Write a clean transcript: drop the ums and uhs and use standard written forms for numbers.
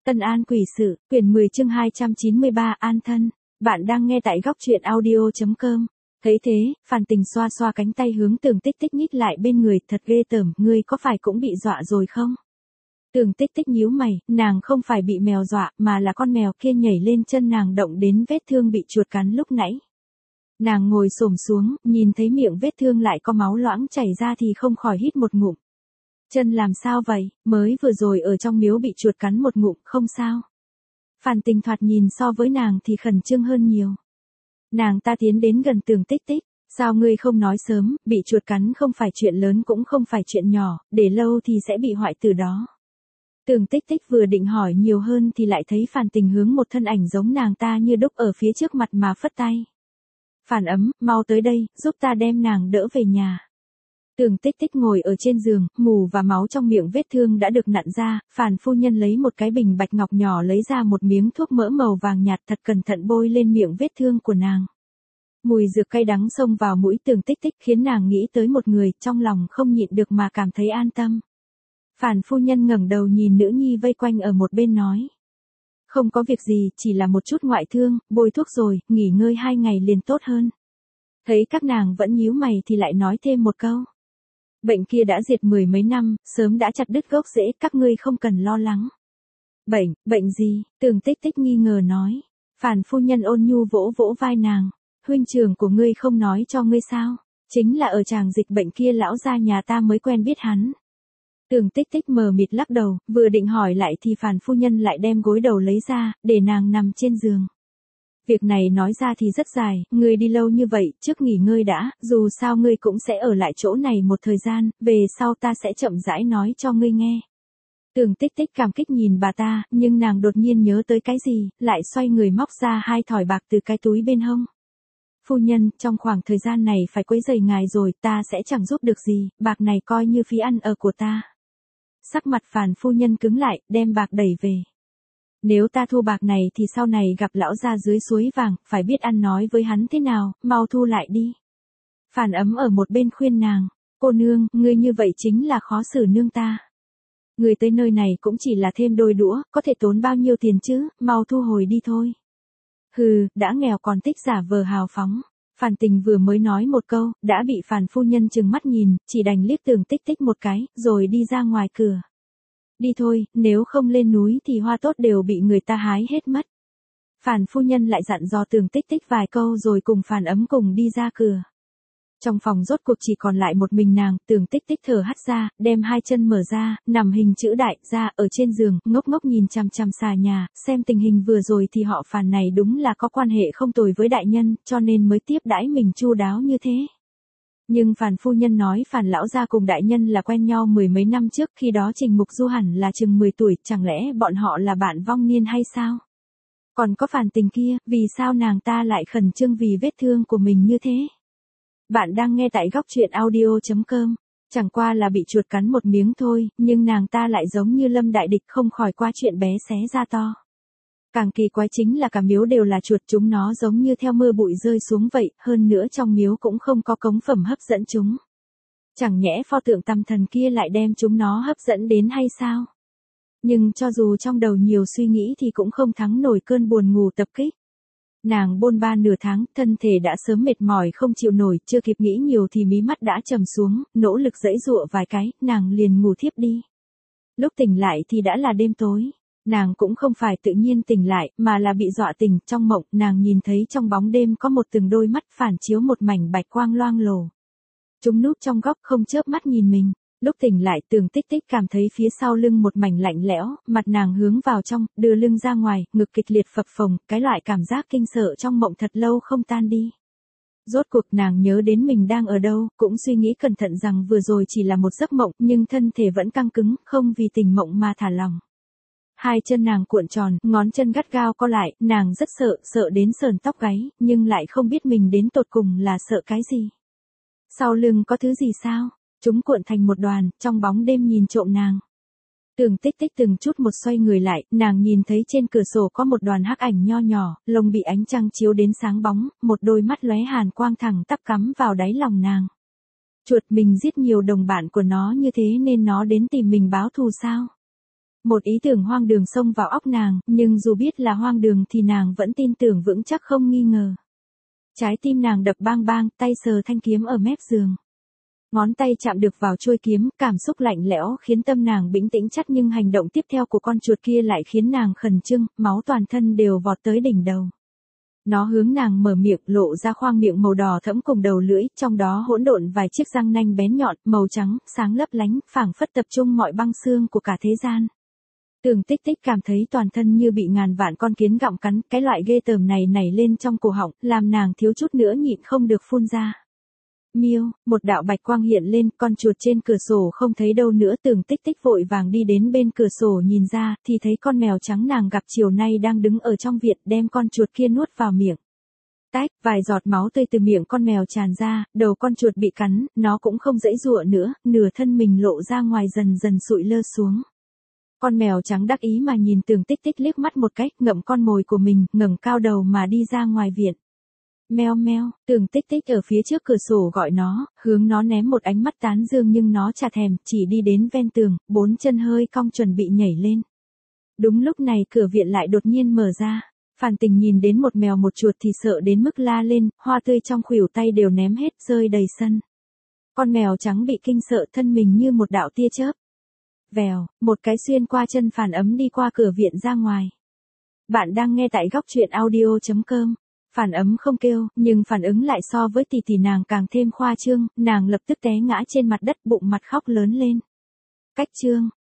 Tân An quỷ sự, quyển 10 chương 293 an thân. Bạn đang nghe tại góc truyện audio.com. Thấy thế, Phàn Tình xoa xoa cánh tay hướng Tường Tích Tích nhích lại bên người, thật ghê tởm, ngươi có phải cũng bị dọa rồi không? Tường Tích Tích nhíu mày, nàng không phải bị mèo dọa, mà là con mèo kia nhảy lên chân nàng động đến vết thương bị chuột cắn lúc nãy. Nàng ngồi xổm xuống, nhìn thấy miệng vết thương lại có máu loãng chảy ra thì không khỏi hít một ngụm. Chân làm sao vậy, mới vừa rồi ở trong miếu bị chuột cắn một ngụm, không sao. Phàn Tình thoạt nhìn so với nàng thì khẩn trương hơn nhiều. Nàng ta tiến đến gần Tường Tích Tích, sao ngươi không nói sớm, bị chuột cắn không phải chuyện lớn cũng không phải chuyện nhỏ, để lâu thì sẽ bị hoại tử đó. Tường Tích Tích vừa định hỏi nhiều hơn thì lại thấy Phàn Tình hướng một thân ảnh giống nàng ta như đúc ở phía trước mặt mà phất tay. Phàn Ấm, mau tới đây, giúp ta đem nàng đỡ về nhà. Tường Tích Tích ngồi ở trên giường, mù và máu trong miệng vết thương đã được nặn ra, Phàn phu nhân lấy một cái bình bạch ngọc nhỏ lấy ra một miếng thuốc mỡ màu vàng nhạt thật cẩn thận bôi lên miệng vết thương của nàng. Mùi dược cay đắng xông vào mũi Tường Tích Tích khiến nàng nghĩ tới một người, trong lòng không nhịn được mà cảm thấy an tâm. Phàn phu nhân ngẩng đầu nhìn nữ nhi vây quanh ở một bên nói. Không có việc gì, chỉ là một chút ngoại thương, bôi thuốc rồi, nghỉ ngơi 2 ngày liền tốt hơn. Thấy các nàng vẫn nhíu mày thì lại nói thêm một câu. Bệnh kia đã diệt 10 mấy năm, sớm đã chặt đứt gốc rễ, các ngươi không cần lo lắng. Bệnh gì? Tường Tích Tích nghi ngờ nói. Phàn phu nhân ôn nhu vỗ vỗ vai nàng. Huynh trưởng của ngươi không nói cho ngươi sao? Chính là ở tràng dịch bệnh kia lão gia nhà ta mới quen biết hắn. Tường Tích Tích mờ mịt lắc đầu, vừa định hỏi lại thì Phàn phu nhân lại đem gối đầu lấy ra, để nàng nằm trên giường. Việc này nói ra thì rất dài, ngươi đi lâu như vậy, trước nghỉ ngơi đã, dù sao ngươi cũng sẽ ở lại chỗ này một thời gian, về sau ta sẽ chậm rãi nói cho ngươi nghe. Tường Tích Tích cảm kích nhìn bà ta, nhưng nàng đột nhiên nhớ tới cái gì, lại xoay người móc ra 2 thỏi bạc từ cái túi bên hông. Phu nhân, trong khoảng thời gian này phải quấy rầy ngài rồi, ta sẽ chẳng giúp được gì, bạc này coi như phí ăn ở của ta. Sắc mặt Phàn phu nhân cứng lại, đem bạc đẩy về. Nếu ta thu bạc này thì sau này gặp lão gia dưới suối vàng, phải biết ăn nói với hắn thế nào, mau thu lại đi. Phàn Ấm ở một bên khuyên nàng, cô nương, ngươi như vậy chính là khó xử nương ta. Người tới nơi này cũng chỉ là thêm đôi đũa, có thể tốn bao nhiêu tiền chứ, mau thu hồi đi thôi. Hừ, đã nghèo còn thích giả vờ hào phóng. Phàn Tình vừa mới nói một câu, đã bị Phàn phu nhân trừng mắt nhìn, chỉ đành liếc Tường Tích Tích một cái, rồi đi ra ngoài cửa. Đi thôi, nếu không lên núi thì hoa tốt đều bị người ta hái hết mất. Phàn phu nhân lại dặn dò Tường Tích Tích vài câu rồi cùng Phàn Ấm cùng đi ra cửa. Trong phòng rốt cuộc chỉ còn lại một mình nàng, Tường Tích Tích thở hắt ra, đem 2 chân mở ra, nằm hình chữ đại ra ở trên giường, ngốc ngốc nhìn chằm chằm xà nhà, xem tình hình vừa rồi thì họ Phàn này đúng là có quan hệ không tồi với đại nhân, cho nên mới tiếp đãi mình chu đáo như thế. Nhưng Phàn phu nhân nói Phàn lão gia cùng đại nhân là quen nhau 10 mấy năm trước, khi đó Trình Mục Du hẳn là chừng 10 tuổi, chẳng lẽ bọn họ là bạn vong niên hay sao? Còn có Phàn Tình kia, vì sao nàng ta lại khẩn trương vì vết thương của mình như thế? Bạn đang nghe tại góc truyện audio.com. Chẳng qua là bị chuột cắn một miếng thôi, nhưng nàng ta lại giống như lâm đại địch không khỏi qua chuyện bé xé ra to. Càng kỳ quái chính là cả miếu đều là chuột, chúng nó giống như theo mưa bụi rơi xuống vậy, hơn nữa trong miếu cũng không có cống phẩm hấp dẫn chúng. Chẳng nhẽ pho tượng Tam Thần kia lại đem chúng nó hấp dẫn đến hay sao? Nhưng cho dù trong đầu nhiều suy nghĩ thì cũng không thắng nổi cơn buồn ngủ tập kích. Nàng bôn ba nửa tháng, thân thể đã sớm mệt mỏi không chịu nổi, chưa kịp nghĩ nhiều thì mí mắt đã trầm xuống, nỗ lực giãy giụa vài cái, nàng liền ngủ thiếp đi. Lúc tỉnh lại thì đã là đêm tối. Nàng cũng không phải tự nhiên tỉnh lại, mà là bị dọa tỉnh, trong mộng, nàng nhìn thấy trong bóng đêm có một từng đôi mắt phản chiếu một mảnh bạch quang loang lổ. Chúng núp trong góc không chớp mắt nhìn mình. Lúc tỉnh lại Tường Tích Tích cảm thấy phía sau lưng một mảnh lạnh lẽo, mặt nàng hướng vào trong, đưa lưng ra ngoài, ngực kịch liệt phập phồng, cái loại cảm giác kinh sợ trong mộng thật lâu không tan đi. Rốt cuộc nàng nhớ đến mình đang ở đâu, cũng suy nghĩ cẩn thận rằng vừa rồi chỉ là một giấc mộng, nhưng thân thể vẫn căng cứng, không vì tình mộng mà thả lỏng. 2 chân nàng cuộn tròn, ngón chân gắt gao co lại, nàng rất sợ đến sờn tóc gáy, nhưng lại không biết mình đến tột cùng là sợ cái gì. Sau lưng có thứ gì sao? Chúng cuộn thành một đoàn, trong bóng đêm nhìn trộm nàng. Tường Tích Tích từng chút một xoay người lại, nàng nhìn thấy trên cửa sổ có một đoàn hắc ảnh nho nhỏ, lông bị ánh trăng chiếu đến sáng bóng, một đôi mắt lóe hàn quang thẳng tắp cắm vào đáy lòng nàng. Chuột mình giết nhiều đồng bạn của nó như thế nên nó đến tìm mình báo thù sao? Một ý tưởng hoang đường xông vào óc nàng, nhưng dù biết là hoang đường thì nàng vẫn tin tưởng vững chắc không nghi ngờ. Trái tim nàng đập bang bang, tay sờ thanh kiếm ở mép giường. Ngón tay chạm được vào chuôi kiếm, cảm xúc lạnh lẽo khiến tâm nàng bình tĩnh chắc nhưng hành động tiếp theo của con chuột kia lại khiến nàng khẩn trương, máu toàn thân đều vọt tới đỉnh đầu. Nó hướng nàng mở miệng, lộ ra khoang miệng màu đỏ thẫm cùng đầu lưỡi, trong đó hỗn độn vài chiếc răng nanh bén nhọn, màu trắng, sáng lấp lánh, phảng phất tập trung mọi băng xương của cả thế gian. Tưởng Tích Tích cảm thấy toàn thân như bị ngàn vạn con kiến gặm cắn, cái loại ghê tởm này nảy lên trong cổ họng, làm nàng thiếu chút nữa nhịn không được phun ra. Miêu, một đạo bạch quang hiện lên, con chuột trên cửa sổ không thấy đâu nữa. Tưởng Tích Tích vội vàng đi đến bên cửa sổ nhìn ra, thì thấy con mèo trắng nàng gặp chiều nay đang đứng ở trong viện, đem con chuột kia nuốt vào miệng. Tách, vài giọt máu tươi từ miệng con mèo tràn ra, đầu con chuột bị cắn, nó cũng không giãy giụa nữa, nửa thân mình lộ ra ngoài dần dần sụi lơ xuống. Con mèo trắng đắc ý mà nhìn Tưởng Tích Tích liếc mắt một cái, ngậm con mồi của mình, ngẩng cao đầu mà đi ra ngoài viện. Meo meo, Tưởng Tích Tích ở phía trước cửa sổ gọi nó, hướng nó ném một ánh mắt tán dương nhưng nó chả thèm, chỉ đi đến ven tường, bốn chân hơi cong chuẩn bị nhảy lên. Đúng lúc này cửa viện lại đột nhiên mở ra. Phản Tình nhìn đến một mèo một chuột thì sợ đến mức la lên, hoa tươi trong khuỷu tay đều ném hết rơi đầy sân. Con mèo trắng bị kinh sợ thân mình như một đạo tia chớp. Vèo, một cái xuyên qua chân Phản Ấm đi qua cửa viện ra ngoài. Bạn đang nghe tại góc truyện audio.com. Phản Ấm không kêu, nhưng phản ứng lại so với tỷ tỷ nàng càng thêm khoa trương, nàng lập tức té ngã trên mặt đất bụng mặt khóc lớn lên. Cách chương.